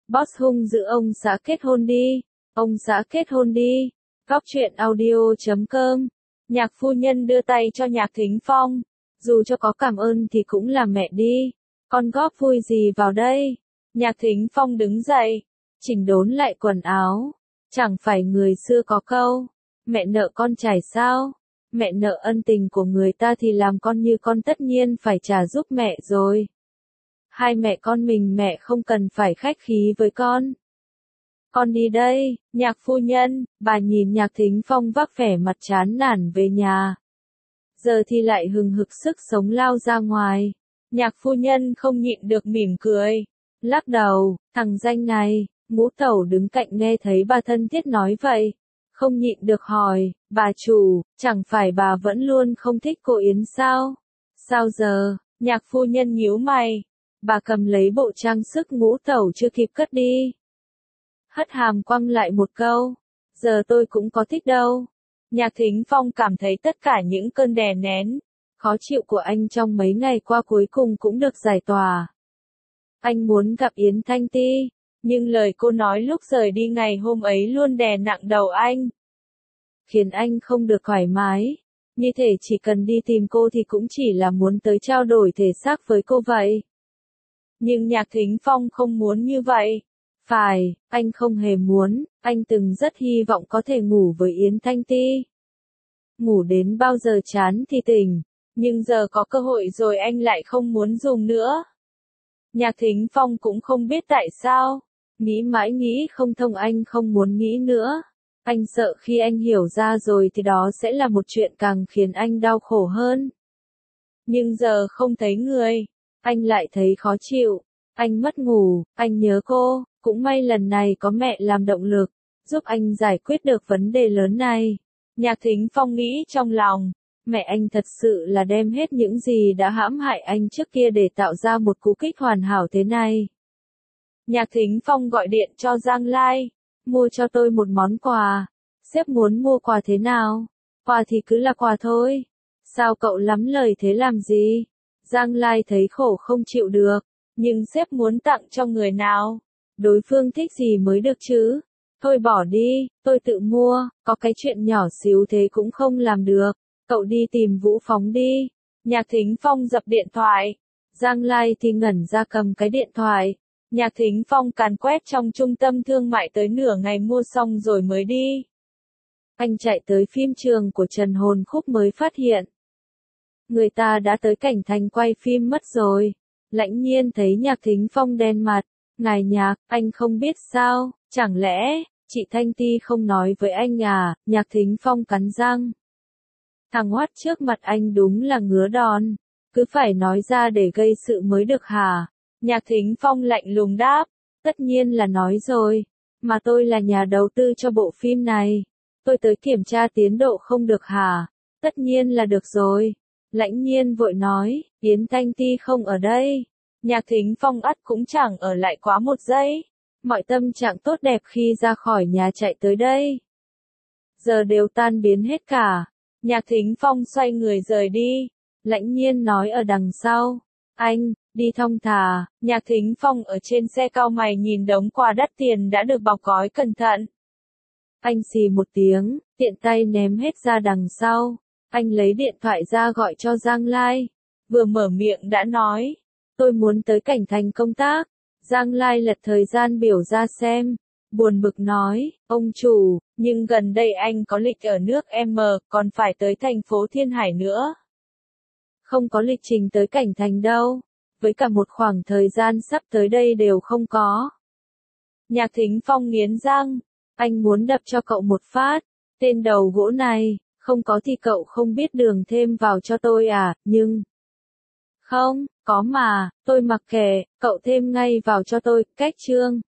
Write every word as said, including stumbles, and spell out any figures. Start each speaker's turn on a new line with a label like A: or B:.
A: Boss hung dữ ông xã kết hôn đi, ông xã kết hôn đi. Góc truyện audio chấm com. Nhạc phu nhân đưa tay cho Nhạc Thính Phong. Dù cho có cảm ơn thì cũng là mẹ đi. Con góp vui gì vào đây? Nhạc Thính Phong đứng dậy, chỉnh đốn lại quần áo. Chẳng phải người xưa có câu, mẹ nợ con chảy sao? Mẹ nợ ân tình của người ta thì làm con như con tất nhiên phải trả giúp mẹ rồi. Hai mẹ con mình mẹ không cần phải khách khí với con. Con đi đây, Nhạc phu nhân. Bà nhìn Nhạc Thính Phong vác vẻ mặt chán nản về nhà. Giờ thì lại hừng hực sức sống lao ra ngoài. Nhạc phu nhân không nhịn được mỉm cười. Lắc đầu, thằng danh này. Ngũ tẩu đứng cạnh nghe thấy bà thân thiết nói vậy. Không nhịn được hỏi, bà chủ, chẳng phải bà vẫn luôn không thích cô Yến sao? Sao giờ? Nhạc phu nhân nhíu mày. Bà cầm lấy bộ trang sức ngũ tẩu chưa kịp cất đi. Hất hàm quăng lại một câu. Giờ tôi cũng có thích đâu. Nhạc Thính Phong cảm thấy tất cả những cơn đè nén, khó chịu của anh trong mấy ngày qua cuối cùng cũng được giải tỏa. Anh muốn gặp Yến Thanh Ti, nhưng lời cô nói lúc rời đi ngày hôm ấy luôn đè nặng đầu anh. Khiến anh không được thoải mái. Như thể chỉ cần đi tìm cô thì cũng chỉ là muốn tới trao đổi thể xác với cô vậy. Nhưng Nhạc Thính Phong không muốn như vậy. Phải, anh không hề muốn, anh từng rất hy vọng có thể ngủ với Yến Thanh Ti. Ngủ đến bao giờ chán thì tỉnh, nhưng giờ có cơ hội rồi anh lại không muốn dùng nữa. Nhạc Thính Phong cũng không biết tại sao, nghĩ mãi nghĩ không thông anh không muốn nghĩ nữa. Anh sợ khi anh hiểu ra rồi thì đó sẽ là một chuyện càng khiến anh đau khổ hơn. Nhưng giờ không thấy người, anh lại thấy khó chịu, anh mất ngủ, anh nhớ cô. Cũng may lần này có mẹ làm động lực, giúp anh giải quyết được vấn đề lớn này. Nhạc Thính Phong nghĩ trong lòng, mẹ anh thật sự là đem hết những gì đã hãm hại anh trước kia để tạo ra một cú kích hoàn hảo thế này. Nhạc Thính Phong gọi điện cho Giang Lai, mua cho tôi một món quà. Sếp muốn mua quà thế nào? Quà thì cứ là quà thôi. Sao cậu lắm lời thế làm gì? Giang Lai thấy khổ không chịu được, nhưng sếp muốn tặng cho người nào? Đối phương thích gì mới được chứ? Thôi bỏ đi, tôi tự mua, có cái chuyện nhỏ xíu thế cũng không làm được. Cậu đi tìm Vũ Phóng đi. Nhạc Thính Phong dập điện thoại. Giang Lai thì ngẩn ra cầm cái điện thoại. Nhạc Thính Phong càn quét trong trung tâm thương mại tới nửa ngày mua xong rồi mới đi. Anh chạy tới phim trường của Trần Hồn Khúc mới phát hiện. Người ta đã tới cảnh thành quay phim mất rồi. Lãnh Nhiên thấy Nhạc Thính Phong đen mặt. Ngài Nhạc, anh không biết sao, chẳng lẽ, chị Thanh Ti không nói với anh à? Nhạc Thính Phong cắn răng. Thằng hoắt trước mặt anh đúng là ngứa đòn, cứ phải nói ra để gây sự mới được hả? Nhạc Thính Phong lạnh lùng đáp, tất nhiên là nói rồi, mà tôi là nhà đầu tư cho bộ phim này, tôi tới kiểm tra tiến độ không được hả? Tất nhiên là được rồi. Lãnh Nhiên vội nói, Yến Thanh Ti không ở đây. Nhạc Thính Phong ắt cũng chẳng ở lại quá một giây. Mọi tâm trạng tốt đẹp khi ra khỏi nhà chạy tới đây. Giờ đều tan biến hết cả. Nhạc Thính Phong xoay người rời đi. Lãnh Nhiên nói ở đằng sau. Anh, đi thong thả. Nhạc Thính Phong ở trên xe cau mày nhìn đống quà đắt tiền đã được bọc gói cẩn thận. Anh xì một tiếng, tiện tay ném hết ra đằng sau. Anh lấy điện thoại ra gọi cho Giang Lai. Vừa mở miệng đã nói. Tôi muốn tới cảnh thành công tác. Giang Lai lật thời gian biểu ra xem. Buồn bực nói, ông chủ, nhưng gần đây anh có lịch ở nước M, còn phải tới thành phố Thiên Hải nữa. Không có lịch trình tới cảnh thành đâu. Với cả một khoảng thời gian sắp tới đây đều không có. Nhạc Thính Phong nghiến răng. Anh muốn đập cho cậu một phát. Tên đầu gỗ này, không có thì cậu không biết đường thêm vào cho tôi à, nhưng... Không, có mà, tôi mặc kệ, cậu thêm ngay vào cho tôi, cách chương.